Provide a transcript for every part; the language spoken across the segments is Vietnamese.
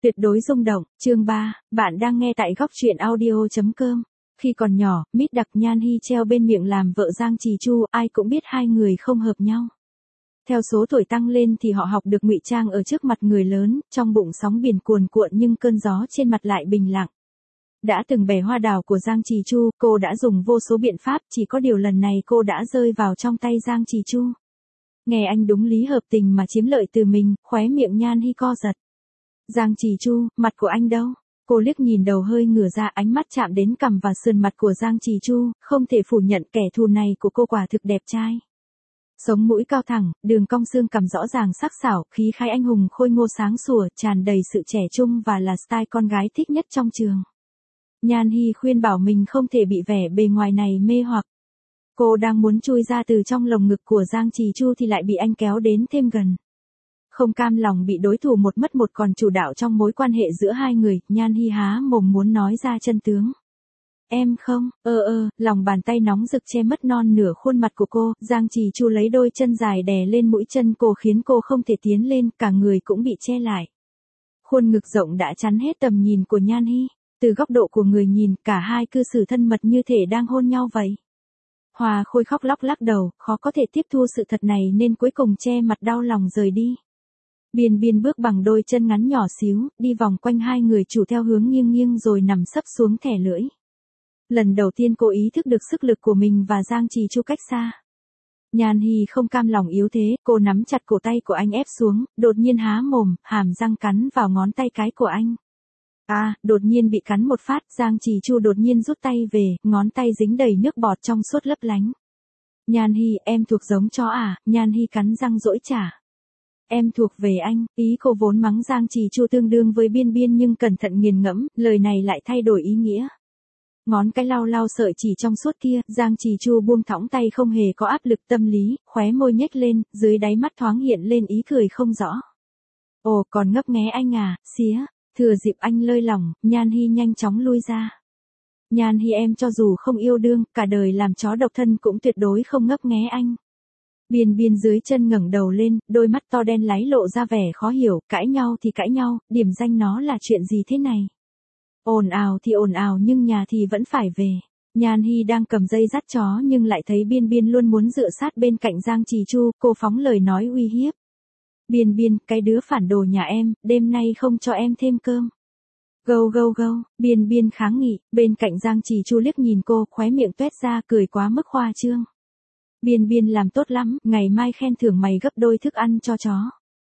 Tuyệt đối rung động, chương 3, bạn đang nghe tại góc truyện audio.com. Khi còn nhỏ, Mít Đặc Nhan Hy treo bên miệng làm vợ Giang Trì Chu, ai cũng biết hai người không hợp nhau. Theo số tuổi tăng lên thì họ học được ngụy trang ở trước mặt người lớn, trong bụng sóng biển cuồn cuộn nhưng cơn gió trên mặt lại bình lặng. Đã từng bẻ hoa đào của Giang Trì Chu, cô đã dùng vô số biện pháp, chỉ có điều lần này cô đã rơi vào trong tay Giang Trì Chu. Nghe anh đúng lý hợp tình mà chiếm lợi từ mình, khóe miệng Nhan Hy co giật. Giang Trì Chu, mặt của anh đâu? Cô liếc nhìn đầu hơi ngửa ra, ánh mắt chạm đến cằm và sườn mặt của Giang Trì Chu, không thể phủ nhận kẻ thù này của cô quả thực đẹp trai. Sống mũi cao thẳng, đường cong xương cằm rõ ràng sắc sảo, khí khái anh hùng khôi ngô sáng sủa, tràn đầy sự trẻ trung và là style con gái thích nhất trong trường. Nhan Hy khuyên bảo mình không thể bị vẻ bề ngoài này mê hoặc. Cô đang muốn chui ra từ trong lồng ngực của Giang Trì Chu thì lại bị anh kéo đến thêm gần. Không cam lòng bị đối thủ một mất một còn chủ đạo trong mối quan hệ giữa hai người, Nhan Hy há mồm muốn nói ra chân tướng. Em không, lòng bàn tay nóng rực che mất non nửa khuôn mặt của cô, Giang Trì Chu lấy đôi chân dài đè lên mũi chân cô khiến cô không thể tiến lên, cả người cũng bị che lại. Khuôn ngực rộng đã chắn hết tầm nhìn của Nhan Hy, từ góc độ của người nhìn, cả hai cư xử thân mật như thể đang hôn nhau vậy. Hòa Khôi khóc lóc lắc đầu, khó có thể tiếp thu sự thật này nên cuối cùng che mặt đau lòng rời đi. Biên Biên bước bằng đôi chân ngắn nhỏ xíu, đi vòng quanh hai người chủ theo hướng nghiêng nghiêng rồi nằm sấp xuống thẻ lưỡi. Lần đầu tiên cô ý thức được sức lực của mình và Giang Trì Chu cách xa. Nhan Hy không cam lòng yếu thế, cô nắm chặt cổ tay của anh ép xuống, đột nhiên há mồm, hàm răng cắn vào ngón tay cái của anh. Đột nhiên bị cắn một phát, Giang Trì Chu đột nhiên rút tay về, ngón tay dính đầy nước bọt trong suốt lấp lánh. Nhan Hy, em thuộc giống chó à? Nhan Hy cắn răng dỗi trả. Em thuộc về anh, ý cô vốn mắng Giang Trì Chu tương đương với Biên Biên nhưng cẩn thận nghiền ngẫm, lời này lại thay đổi ý nghĩa. Ngón cái lau lau sợi chỉ trong suốt kia, Giang Trì Chu buông thõng tay không hề có áp lực tâm lý, khóe môi nhếch lên, dưới đáy mắt thoáng hiện lên ý cười không rõ. Ồ, còn ngấp nghé anh à, xía, thừa dịp anh lơi lỏng, Nhan Hy nhanh chóng lui ra. Nhan Hy, em cho dù không yêu đương, cả đời làm chó độc thân cũng tuyệt đối không ngấp nghé anh. Biên Biên dưới chân ngẩng đầu lên, đôi mắt to đen láy lộ ra vẻ khó hiểu, cãi nhau thì cãi nhau, điểm danh nó là chuyện gì thế này? Ồn ào thì ồn ào nhưng nhà thì vẫn phải về. Nhan Hy đang cầm dây dắt chó nhưng lại thấy Biên Biên luôn muốn dựa sát bên cạnh Giang Trì Chu, cô phóng lời nói uy hiếp. Biên Biên, cái đứa phản đồ nhà em, đêm nay không cho em thêm cơm. Gâu gâu gâu, Biên Biên kháng nghị, bên cạnh Giang Trì Chu liếc nhìn cô, khóe miệng tuét ra cười quá mức khoa trương. Biên Biên làm tốt lắm, ngày mai khen thưởng mày gấp đôi thức ăn cho chó.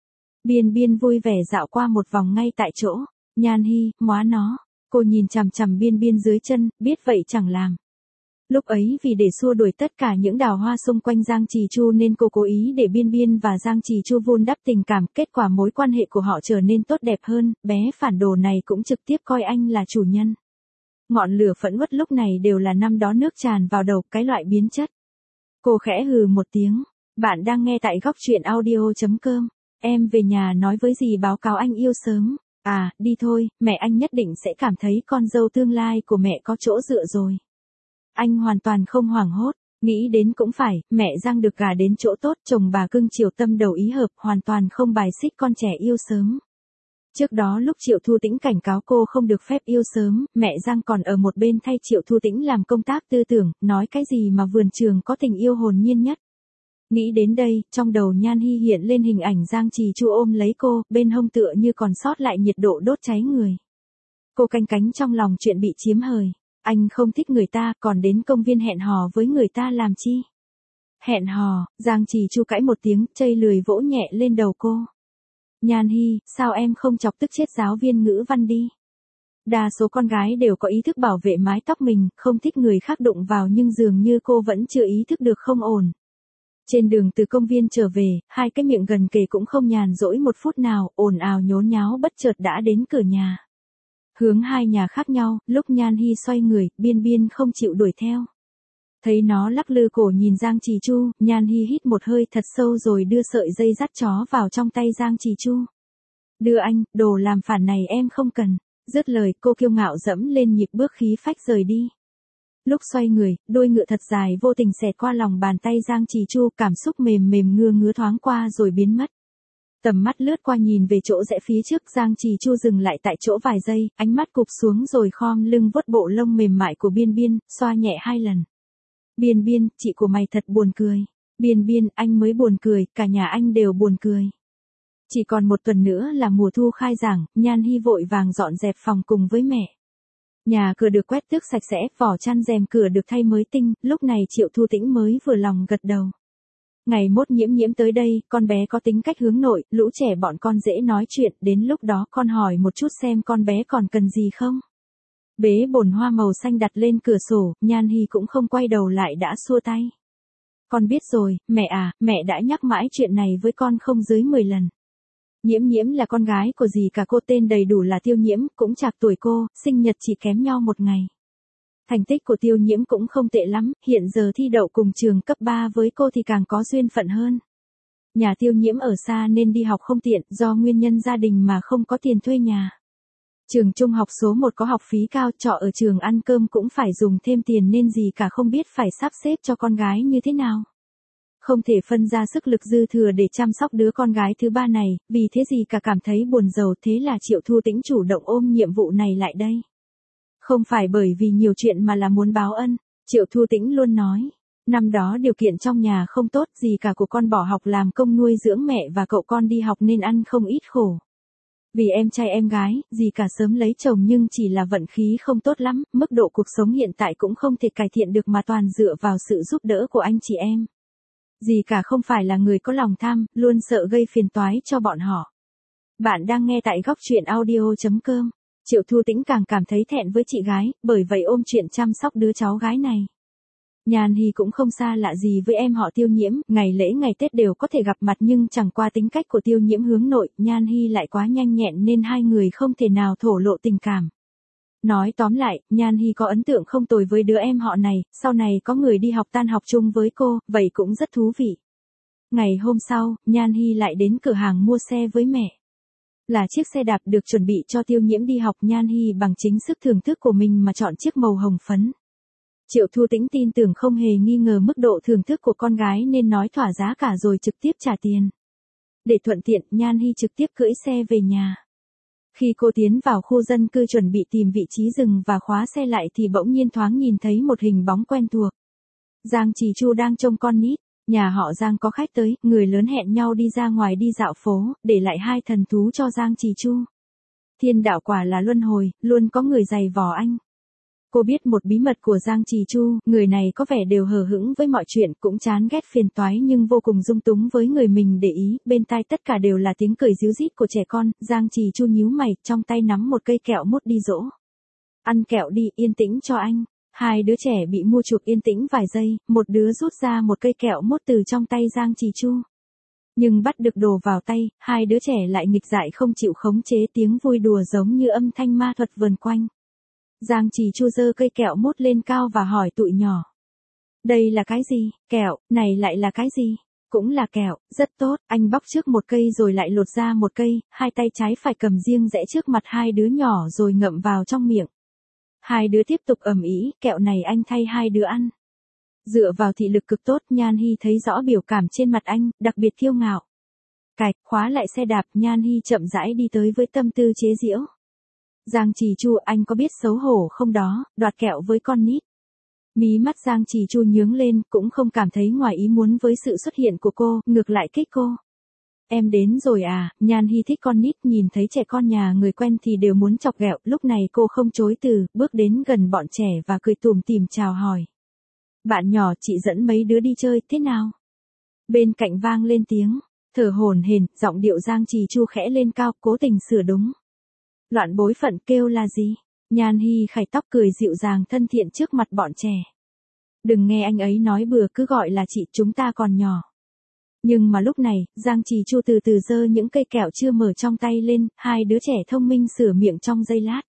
Biên Biên vui vẻ dạo qua một vòng ngay tại chỗ. Nhan Hy, móa nó. Cô nhìn chằm chằm Biên Biên dưới chân, biết vậy chẳng làm. Lúc ấy vì để xua đuổi tất cả những đào hoa xung quanh Giang Trì Chu nên cô cố ý để Biên Biên và Giang Trì Chu vun đắp tình cảm, kết quả mối quan hệ của họ trở nên tốt đẹp hơn, bé phản đồ này cũng trực tiếp coi anh là chủ nhân. Ngọn lửa phẫn uất lúc này đều là năm đó nước tràn vào đầu, cái loại biến chất. Cô khẽ hừ một tiếng, bạn đang nghe tại góc truyện audio.com, em về nhà nói với dì báo cáo anh yêu sớm. Đi thôi, mẹ anh nhất định sẽ cảm thấy con dâu tương lai của mẹ có chỗ dựa rồi. Anh hoàn toàn không hoảng hốt, nghĩ đến cũng phải, mẹ Giang được gả đến chỗ tốt, chồng bà cưng chiều tâm đầu ý hợp, hoàn toàn không bài xích con trẻ yêu sớm. Trước đó lúc Triệu Thu Tĩnh cảnh cáo cô không được phép yêu sớm, mẹ Giang còn ở một bên thay Triệu Thu Tĩnh làm công tác tư tưởng, nói cái gì mà vườn trường có tình yêu hồn nhiên nhất. Nghĩ đến đây, trong đầu Nhan Hy hiện lên hình ảnh Giang Trì Chu ôm lấy cô, bên hông tựa như còn sót lại nhiệt độ đốt cháy người. Cô canh cánh trong lòng chuyện bị chiếm hời. Anh không thích người ta, còn đến công viên hẹn hò với người ta làm chi? Hẹn hò, Giang Trì Chu cãi một tiếng, chây lười vỗ nhẹ lên đầu cô. Nhan Hy, sao em không chọc tức chết giáo viên ngữ văn đi? Đa số con gái đều có ý thức bảo vệ mái tóc mình, không thích người khác đụng vào nhưng dường như cô vẫn chưa ý thức được không ổn. Trên đường từ công viên trở về, hai cái miệng gần kề cũng không nhàn rỗi một phút nào, ồn ào nhốn nháo bất chợt đã đến cửa nhà. Hướng hai nhà khác nhau, lúc Nhan Hy xoay người, Biên Biên không chịu đuổi theo. Thấy nó lắc lư cổ nhìn Giang Trì Chu, Nhan Hy hít một hơi thật sâu rồi đưa sợi dây dắt chó vào trong tay Giang Trì Chu. Đưa anh, đồ làm phản này em không cần. Dứt lời, cô kiêu ngạo dẫm lên nhịp bước khí phách rời đi. Lúc xoay người, đuôi ngựa thật dài vô tình xẹt qua lòng bàn tay Giang Trì Chu, cảm xúc mềm mềm ngứa ngứa thoáng qua rồi biến mất. Tầm mắt lướt qua nhìn về chỗ rẽ phía trước, Giang Trì Chu dừng lại tại chỗ vài giây, ánh mắt cụp xuống rồi khom lưng vuốt bộ lông mềm mại của Biên Biên, xoa nhẹ 2 lần. Biên Biên, chị của mày thật buồn cười. Biên Biên, anh mới buồn cười, cả nhà anh đều buồn cười. Chỉ còn 1 tuần nữa là mùa thu khai giảng, Nhan Hi vội vàng dọn dẹp phòng cùng với mẹ. Nhà cửa được quét tước sạch sẽ, vỏ chăn rèm cửa được thay mới tinh, lúc này Triệu Thu Tĩnh mới vừa lòng gật đầu. Ngày mốt Nhiễm Nhiễm tới đây, con bé có tính cách hướng nội, lũ trẻ bọn con dễ nói chuyện, đến lúc đó con hỏi một chút xem con bé còn cần gì không. Bế bồn hoa màu xanh đặt lên cửa sổ, Nhan Hi cũng không quay đầu lại đã xua tay. Con biết rồi, mẹ à, mẹ đã nhắc mãi chuyện này với con không dưới 10 lần. Nhiễm Nhiễm là con gái của dì cả, cô tên đầy đủ là Tiêu Nhiễm, cũng trạc tuổi cô, sinh nhật chỉ kém nhau 1 ngày. Thành tích của Tiêu Nhiễm cũng không tệ lắm, hiện giờ thi đậu cùng trường cấp 3 với cô thì càng có duyên phận hơn. Nhà Tiêu Nhiễm ở xa nên đi học không tiện, do nguyên nhân gia đình mà không có tiền thuê nhà. Trường trung học số 1 có học phí cao, trọ ở trường ăn cơm cũng phải dùng thêm tiền nên dì cả không biết phải sắp xếp cho con gái như thế nào. Không thể phân ra sức lực dư thừa để chăm sóc đứa con gái thứ 3 này, vì thế dì cả cảm thấy buồn rầu, thế là Triệu Thu Tĩnh chủ động ôm nhiệm vụ này lại đây. Không phải bởi vì nhiều chuyện mà là muốn báo ân, Triệu Thu Tĩnh luôn nói. Năm đó điều kiện trong nhà không tốt, dì cả của con bỏ học làm công nuôi dưỡng mẹ và cậu con đi học nên ăn không ít khổ. Vì em trai em gái, dì cả sớm lấy chồng nhưng chỉ là vận khí không tốt lắm, mức độ cuộc sống hiện tại cũng không thể cải thiện được mà toàn dựa vào sự giúp đỡ của anh chị em. Dì cả không phải là người có lòng tham, luôn sợ gây phiền toái cho bọn họ. Bạn đang nghe tại Góc Truyện Audio.com. Triệu Thu Tĩnh càng cảm thấy thẹn với chị gái, bởi vậy ôm chuyện chăm sóc đứa cháu gái này. Nhan Hi cũng không xa lạ gì với em họ Tiêu Nhiễm, ngày lễ ngày Tết đều có thể gặp mặt nhưng chẳng qua tính cách của Tiêu Nhiễm hướng nội, Nhan Hi lại quá nhanh nhẹn nên hai người không thể nào thổ lộ tình cảm. Nói tóm lại, Nhan Hi có ấn tượng không tồi với đứa em họ này, sau này có người đi học tan học chung với cô, vậy cũng rất thú vị. Ngày hôm sau, Nhan Hi lại đến cửa hàng mua xe với mẹ. Là chiếc xe đạp được chuẩn bị cho Tiêu Nhiễm đi học, Nhan Hi bằng chính sức thưởng thức của mình mà chọn chiếc màu hồng phấn. Triệu Thu Tĩnh tin tưởng không hề nghi ngờ mức độ thưởng thức của con gái nên nói thỏa giá cả rồi trực tiếp trả tiền. Để thuận tiện, Nhan Hi trực tiếp cưỡi xe về nhà. Khi cô tiến vào khu dân cư chuẩn bị tìm vị trí dừng và khóa xe lại thì bỗng nhiên thoáng nhìn thấy một hình bóng quen thuộc. Giang Trì Chu đang trông con nít, nhà họ Giang có khách tới, người lớn hẹn nhau đi ra ngoài đi dạo phố, để lại 2 thần thú cho Giang Trì Chu. Thiên đạo quả là luân hồi, luôn có người giày vò anh. Cô biết một bí mật của Giang Trì Chu, người này có vẻ đều hờ hững với mọi chuyện, cũng chán ghét phiền toái nhưng vô cùng dung túng với người mình để ý, bên tai tất cả đều là tiếng cười ríu rít của trẻ con. Giang Trì Chu nhíu mày, trong tay nắm một cây kẹo mút đi dỗ. Ăn kẹo đi, yên tĩnh cho anh. 2 đứa trẻ bị mua chuộc yên tĩnh vài giây, một đứa rút ra một cây kẹo mút từ trong tay Giang Trì Chu. Nhưng bắt được đồ vào tay, 2 đứa trẻ lại nghịch dại không chịu khống chế, tiếng vui đùa giống như âm thanh ma thuật vờn quanh. Giang Trì Chu giơ cây kẹo mút lên cao và hỏi tụi nhỏ. Đây là cái gì? Kẹo, này lại là cái gì? Cũng là kẹo, rất tốt, anh bóc trước một cây rồi lại lột ra một cây, 2 tay trái phải cầm riêng rẽ trước mặt 2 đứa nhỏ rồi ngậm vào trong miệng. 2 đứa tiếp tục ầm ĩ, kẹo này anh thay 2 đứa ăn. Dựa vào thị lực cực tốt, Nhan Hi thấy rõ biểu cảm trên mặt anh, đặc biệt kiêu ngạo. Cạch, khóa lại xe đạp, Nhan Hi chậm rãi đi tới với tâm tư chế giễu. Giang Trì Chu, anh có biết xấu hổ không đó, đoạt kẹo với con nít. Mí mắt Giang Trì Chu nhướng lên, cũng không cảm thấy ngoài ý muốn với sự xuất hiện của cô, ngược lại kích cô. Em đến rồi à? Nhan Hi thích con nít, nhìn thấy trẻ con nhà người quen thì đều muốn chọc ghẹo, lúc này cô không chối từ, bước đến gần bọn trẻ và cười tủm tỉm chào hỏi. Bạn nhỏ, chị dẫn mấy đứa đi chơi, thế nào? Bên cạnh vang lên tiếng, thở hổn hển, giọng điệu Giang Trì Chu khẽ lên cao, cố tình sửa đúng. Loạn bối phận kêu là gì? Nhan Hi khải tóc cười dịu dàng thân thiện trước mặt bọn trẻ. Đừng nghe anh ấy nói bừa, cứ gọi là chị, chúng ta còn nhỏ. Nhưng mà lúc này, Giang Trì Chu từ từ giơ những cây kẹo chưa mở trong tay lên, 2 đứa trẻ thông minh sửa miệng trong giây lát.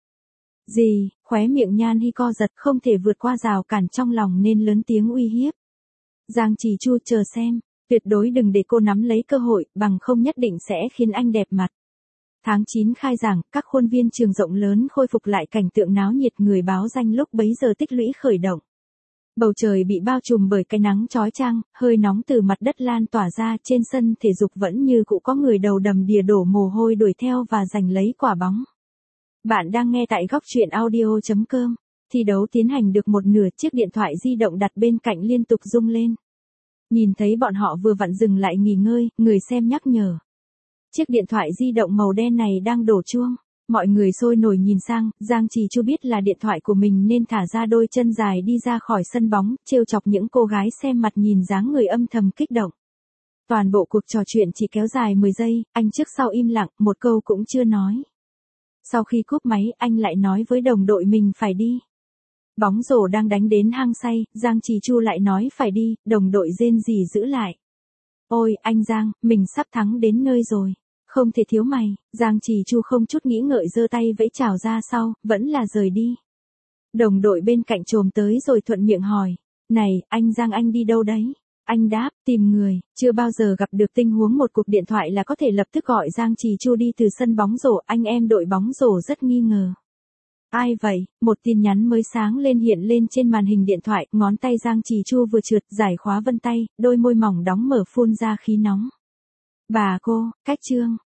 Gì? Khóe miệng Nhan Hi co giật, không thể vượt qua rào cản trong lòng nên lớn tiếng uy hiếp. Giang Trì Chu, chờ xem, tuyệt đối đừng để cô nắm lấy cơ hội, bằng không nhất định sẽ khiến anh đẹp mặt. Tháng 9 khai giảng, các khuôn viên trường rộng lớn khôi phục lại cảnh tượng náo nhiệt, người báo danh lúc bấy giờ tích lũy khởi động. Bầu trời bị bao trùm bởi cái nắng chói chang, hơi nóng từ mặt đất lan tỏa ra, trên sân thể dục vẫn như cũ có người đầu đầm đìa đổ mồ hôi đuổi theo và giành lấy quả bóng. Bạn đang nghe tại góc truyện audio.com. Thi đấu tiến hành được một nửa, chiếc điện thoại di động đặt bên cạnh liên tục rung lên. Nhìn thấy bọn họ vừa vặn dừng lại nghỉ ngơi, người xem nhắc nhở. Chiếc điện thoại di động màu đen này đang đổ chuông. Mọi người sôi nổi nhìn sang, Giang Trì Chu biết là điện thoại của mình nên thả ra đôi chân dài đi ra khỏi sân bóng, trêu chọc những cô gái xem mặt nhìn dáng người âm thầm kích động. Toàn bộ cuộc trò chuyện chỉ kéo dài 10 giây, anh trước sau im lặng, một câu cũng chưa nói. Sau khi cúp máy, anh lại nói với đồng đội mình phải đi. Bóng rổ đang đánh đến hăng say, Giang Trì Chu lại nói phải đi, đồng đội rên rỉ giữ lại. Ôi, anh Giang, mình sắp thắng đến nơi rồi. Không thể thiếu mày, Giang Trì Chu không chút nghĩ ngợi giơ tay vẫy chào ra sau, vẫn là rời đi. Đồng đội bên cạnh chồm tới rồi thuận miệng hỏi. Này, anh Giang anh đi đâu đấy? Anh đáp, tìm người, chưa bao giờ gặp được tình huống một cuộc điện thoại là có thể lập tức gọi Giang Trì Chu đi từ sân bóng rổ, anh em đội bóng rổ rất nghi ngờ. Ai vậy? Một tin nhắn mới sáng lên hiện lên trên màn hình điện thoại, ngón tay Giang Trì Chu vừa trượt, giải khóa vân tay, đôi môi mỏng đóng mở phun ra khí nóng. Bà cô, cách chương.